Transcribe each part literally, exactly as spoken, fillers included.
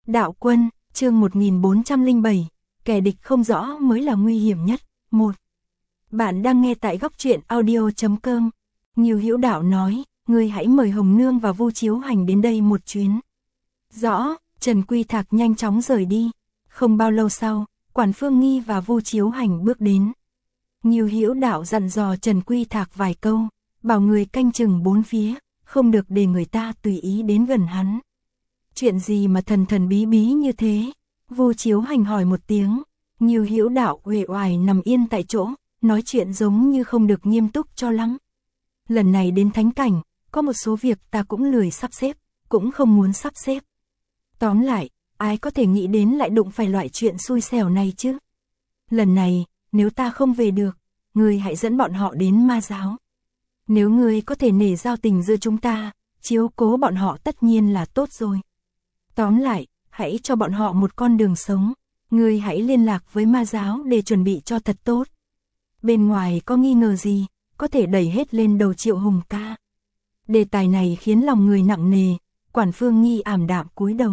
Đạo quân, chương một nghìn bốn trăm lẻ bảy, kẻ địch không rõ mới là nguy hiểm nhất. một. Bạn đang nghe tại góc truyện audio chấm com. Nhiều Hữu Đạo nói, ngươi hãy mời Hồng Nương và Vu Chiếu Hành đến đây một chuyến. Rõ, Trần Quy Thạc nhanh chóng rời đi. Không bao lâu sau, Quản Phương Nghi và Vu Chiếu Hành bước đến. Nhiều Hữu Đạo dặn dò Trần Quy Thạc vài câu, bảo người canh chừng bốn phía, không được để người ta tùy ý đến gần hắn. Chuyện gì mà thần thần bí bí như thế? Vu Chiếu Hành hỏi một tiếng. Nhiều Hữu Đạo uể oải nằm yên tại chỗ, nói chuyện giống như không được nghiêm túc cho lắm. Lần này đến thánh cảnh, có một số việc ta cũng lười sắp xếp, cũng không muốn sắp xếp. Tóm lại, ai có thể nghĩ đến lại đụng phải loại chuyện xui xẻo này chứ? Lần này, nếu ta không về được, ngươi hãy dẫn bọn họ đến ma giáo. Nếu ngươi có thể nể giao tình giữa chúng ta, chiếu cố bọn họ tất nhiên là tốt rồi. Tóm lại, hãy cho bọn họ một con đường sống. Ngươi hãy liên lạc với ma giáo để chuẩn bị cho thật tốt. Bên ngoài có nghi ngờ gì, có thể đẩy hết lên đầu Triệu Hùng ca. Đề tài này khiến lòng người nặng nề, Quản Phương Nghi ảm đạm cúi đầu.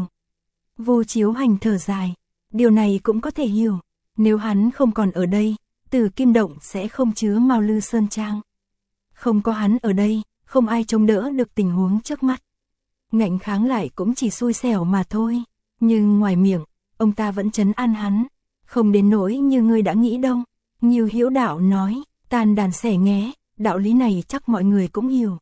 Vu Chiếu Hành thở dài, điều này cũng có thể hiểu, nếu hắn không còn ở đây, Tử Kim Động sẽ không chứa Mao Lư Sơn Trang. Không có hắn ở đây, không ai chống đỡ được tình huống trước mắt. Ngạnh kháng lại cũng chỉ xui xẻo mà thôi, nhưng ngoài miệng, ông ta vẫn trấn an hắn, không đến nỗi như ngươi đã nghĩ đâu. Nhiều Hữu Đạo nói, tàn đàn xẻ nghé, đạo lý này chắc mọi người cũng hiểu.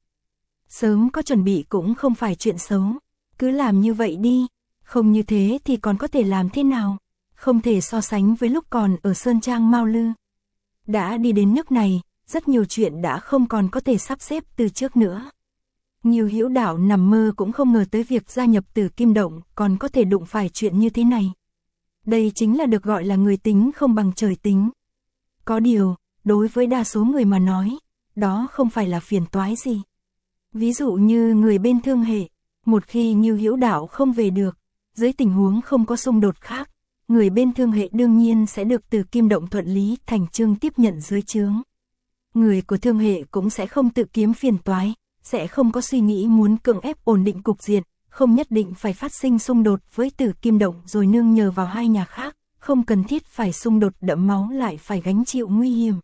Sớm có chuẩn bị cũng không phải chuyện xấu, cứ làm như vậy đi, không như thế thì còn có thể làm thế nào, không thể so sánh với lúc còn ở Sơn Trang Mao Lư. Đã đi đến nước này, rất nhiều chuyện đã không còn có thể sắp xếp từ trước nữa. Nhiều Hữu Đạo nằm mơ cũng không ngờ tới việc gia nhập Tử Kim Động còn có thể đụng phải chuyện như thế này. Đây chính là được gọi là người tính không bằng trời tính. Có điều, đối với đa số người mà nói, đó không phải là phiền toái gì. Ví dụ như người bên Thương Hệ, một khi Nhiều Hữu Đạo không về được, dưới tình huống không có xung đột khác, người bên Thương Hệ đương nhiên sẽ được Tử Kim Động thuận lý thành chương tiếp nhận dưới trướng. Người của Thương Hệ cũng sẽ không tự kiếm phiền toái, sẽ không có suy nghĩ muốn cưỡng ép ổn định cục diện, không nhất định phải phát sinh xung đột với Tử Kim Động rồi nương nhờ vào hai nhà khác, không cần thiết phải xung đột đẫm máu lại phải gánh chịu nguy hiểm.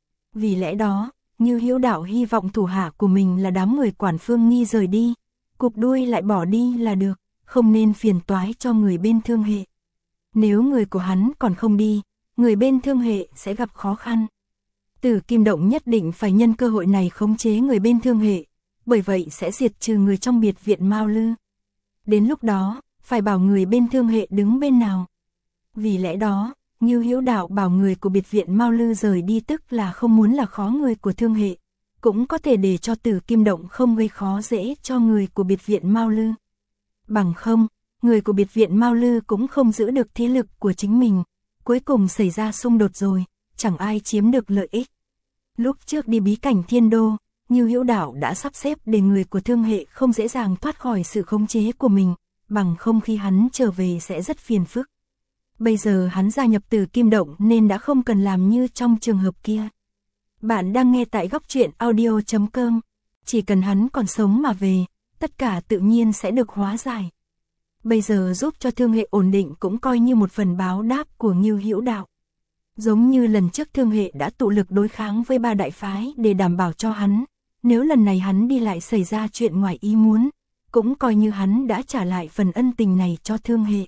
Vì lẽ đó, Như Hữu Đạo hy vọng thủ hạ của mình là đám người Quản Phương Nghi rời đi, cụp đuôi lại bỏ đi là được, không nên phiền toái cho người bên Thương Hệ. Nếu người của hắn còn không đi, người bên Thương Hệ sẽ gặp khó khăn. Tử Kim Động nhất định phải nhân cơ hội này khống chế người bên Thương Hệ, bởi vậy sẽ diệt trừ người trong biệt viện Mao Lư. Đến lúc đó, phải bảo người bên Thương Hệ đứng bên nào. Vì lẽ đó, Như Hữu Đạo bảo người của biệt viện Mao Lư rời đi tức là không muốn là khó người của Thương Hệ, cũng có thể để cho Tử Kim Động không gây khó dễ cho người của biệt viện Mao Lư. Bằng không, người của biệt viện Mao Lư cũng không giữ được thế lực của chính mình, cuối cùng xảy ra xung đột rồi, chẳng ai chiếm được lợi ích. Lúc trước đi bí cảnh Thiên Đô, Như Hữu Đạo đã sắp xếp để người của Thương Hệ không dễ dàng thoát khỏi sự khống chế của mình, bằng không khi hắn trở về sẽ rất phiền phức. Bây giờ hắn gia nhập Tử Kim Động nên đã không cần làm như trong trường hợp kia. Bạn đang nghe tại góc truyện audio chấm com. Chỉ cần hắn còn sống mà về, tất cả tự nhiên sẽ được hóa giải. Bây giờ giúp cho Thương Hệ ổn định cũng coi như một phần báo đáp của Như Hữu Đạo. Giống như lần trước Thương Hệ đã tụ lực đối kháng với ba đại phái để đảm bảo cho hắn, nếu lần này hắn đi lại xảy ra chuyện ngoài ý muốn, cũng coi như hắn đã trả lại phần ân tình này cho Thương Hệ.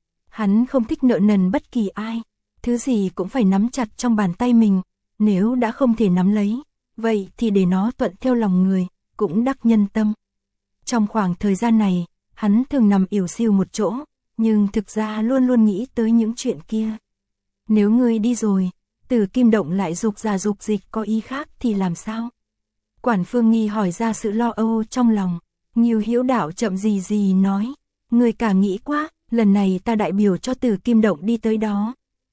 Hắn không thích nợ nần bất kỳ ai, thứ gì cũng phải nắm chặt trong bàn tay mình, nếu đã không thể nắm lấy, vậy thì để nó thuận theo lòng người, cũng đắc nhân tâm. Trong khoảng thời gian này, hắn thường nằm ỉu xìu một chỗ, nhưng thực ra luôn luôn nghĩ tới những chuyện kia. Nếu ngươi đi rồi, Tử Kim Động lại dục ra dục dịch có ý khác thì làm sao? Quản Phương Nghi hỏi ra sự lo âu trong lòng. Nhiều Hữu Đạo chậm gì gì nói, ngươi cả nghĩ quá, lần này ta đại biểu cho Tử Kim Động đi tới đó.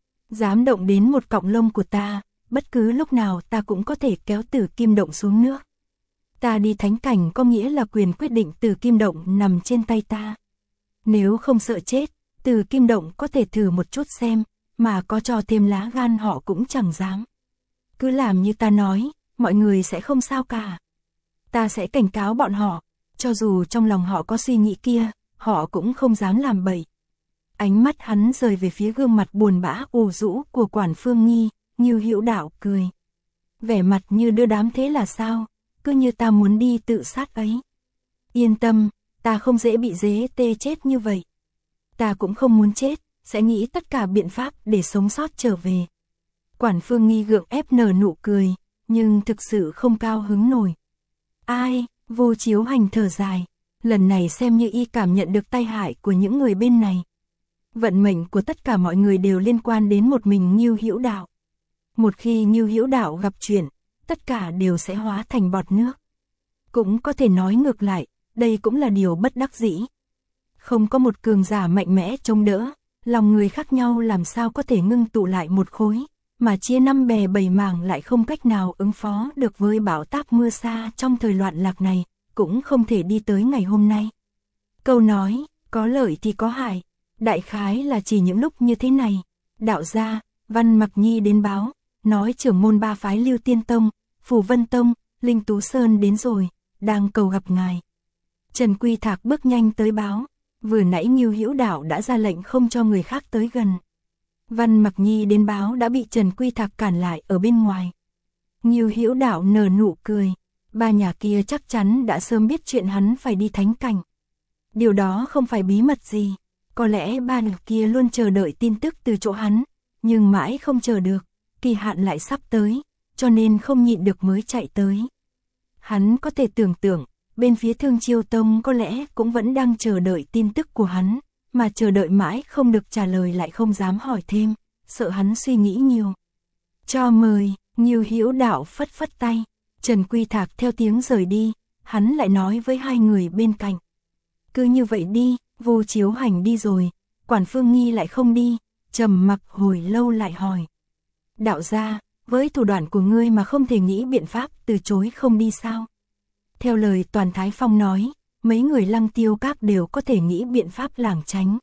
Dám động đến một cọng lông của ta, bất cứ lúc nào ta cũng có thể kéo Tử Kim Động xuống nước. Ta đi thánh cảnh có nghĩa là quyền quyết định Tử Kim Động nằm trên tay ta. Nếu không sợ chết, Tử Kim Động có thể thử một chút xem, mà có cho thêm lá gan họ cũng chẳng dám. Cứ làm như ta nói, mọi người sẽ không sao cả. Ta sẽ cảnh cáo bọn họ, cho dù trong lòng họ có suy nghĩ kia, họ cũng không dám làm bậy. Ánh mắt hắn rời về phía gương mặt buồn bã ủ rũ của Quản Phương Nghi, Ngưu Hữu Đạo cười. Vẻ mặt như đưa đám thế là sao, cứ như ta muốn đi tự sát ấy. Yên tâm, ta không dễ bị dế tê chết như vậy. Ta cũng không muốn chết, sẽ nghĩ tất cả biện pháp để sống sót trở về. Quản Phương Nghi gượng ép nở nụ cười, nhưng thực sự không cao hứng nổi. Ai, Vô Chiếu Hành thở dài, lần này xem như y cảm nhận được tai hại của những người bên này. Vận mệnh của tất cả mọi người đều liên quan đến một mình Ngưu Hữu Đạo. Một khi Ngưu Hữu Đạo gặp chuyện, tất cả đều sẽ hóa thành bọt nước. Cũng có thể nói ngược lại, đây cũng là điều bất đắc dĩ. Không có một cường giả mạnh mẽ chống đỡ, lòng người khác nhau làm sao có thể ngưng tụ lại một khối, mà chia năm bè bảy mảng lại không cách nào ứng phó được với bão táp mưa sa trong thời loạn lạc này, cũng không thể đi tới ngày hôm nay. Câu nói, có lợi thì có hại, đại khái là chỉ những lúc như thế này. Đạo gia, Văn Mặc Nhi đến báo, nói trưởng môn ba phái Lưu Tiên Tông, Phù Vân Tông, Linh Tú Sơn đến rồi, đang cầu gặp ngài. Trần Quy Thạc bước nhanh tới báo, vừa nãy Ngưu Hữu Đạo đã ra lệnh không cho người khác tới gần. Văn Mặc Nhi đến báo đã bị Trần Quy Thạc cản lại ở bên ngoài. Ngưu Hữu Đạo nở nụ cười, ba nhà kia chắc chắn đã sớm biết chuyện hắn phải đi thánh cảnh. Điều đó không phải bí mật gì, có lẽ ba nhà kia luôn chờ đợi tin tức từ chỗ hắn, nhưng mãi không chờ được, kỳ hạn lại sắp tới, cho nên không nhịn được mới chạy tới. Hắn có thể tưởng tượng, bên phía Thương Chiêu Tông có lẽ cũng vẫn đang chờ đợi tin tức của hắn, mà chờ đợi mãi không được trả lời lại không dám hỏi thêm, sợ hắn suy nghĩ nhiều. Cho mời, Ngưu Hữu Đạo phất phất tay, Trần Quy Thạc theo tiếng rời đi, hắn lại nói với hai người bên cạnh. Cứ như vậy đi, Vô Chiếu Hành đi rồi, Quản Phương Nghi lại không đi, trầm mặc hồi lâu lại hỏi. Đạo gia, với thủ đoạn của ngươi mà không thể nghĩ biện pháp từ chối không đi sao? Theo lời Toàn Thái Phong nói, mấy người Lăng Tiêu Các đều có thể nghĩ biện pháp lảng tránh.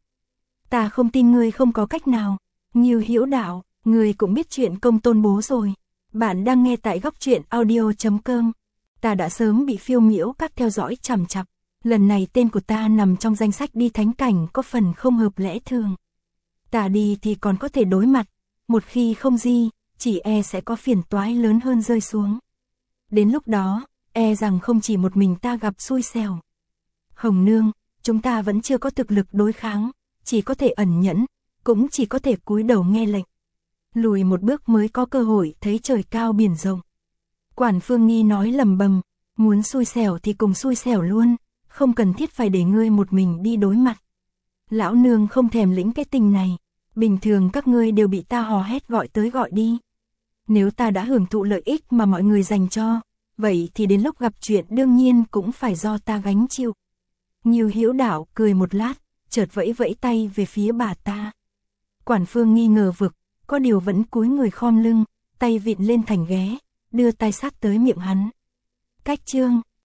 Ta không tin ngươi không có cách nào. Ngưu Hữu Đạo, ngươi cũng biết chuyện Công Tôn Bố rồi. Bạn đang nghe tại góc truyện audio chấm com. Ta đã sớm bị Phiêu Miễu Các theo dõi chằm chằm. Lần này tên của ta nằm trong danh sách đi thánh cảnh có phần không hợp lẽ thường. Ta đi thì còn có thể đối mặt, một khi không di, chỉ e sẽ có phiền toái lớn hơn rơi xuống. Đến lúc đó, e rằng không chỉ một mình ta gặp xui xẻo. Hồng Nương, chúng ta vẫn chưa có thực lực đối kháng, chỉ có thể ẩn nhẫn, cũng chỉ có thể cúi đầu nghe lệnh. Lùi một bước mới có cơ hội thấy trời cao biển rộng. Quản Phương Nghi nói lầm bầm, muốn xui xẻo thì cùng xui xẻo luôn, không cần thiết phải để ngươi một mình đi đối mặt. Lão nương không thèm lĩnh cái tình này, bình thường các ngươi đều bị ta hò hét gọi tới gọi đi. Nếu ta đã hưởng thụ lợi ích mà mọi người dành cho, vậy thì đến lúc gặp chuyện đương nhiên cũng phải do ta gánh chịu. Ngưu Hữu Đạo cười một lát, chợt vẫy vẫy tay về phía bà ta. Quản Phương nghi ngờ vực, có điều vẫn cúi người khom lưng, tay vịn lên thành ghế, đưa tay sát tới miệng hắn. Cách chương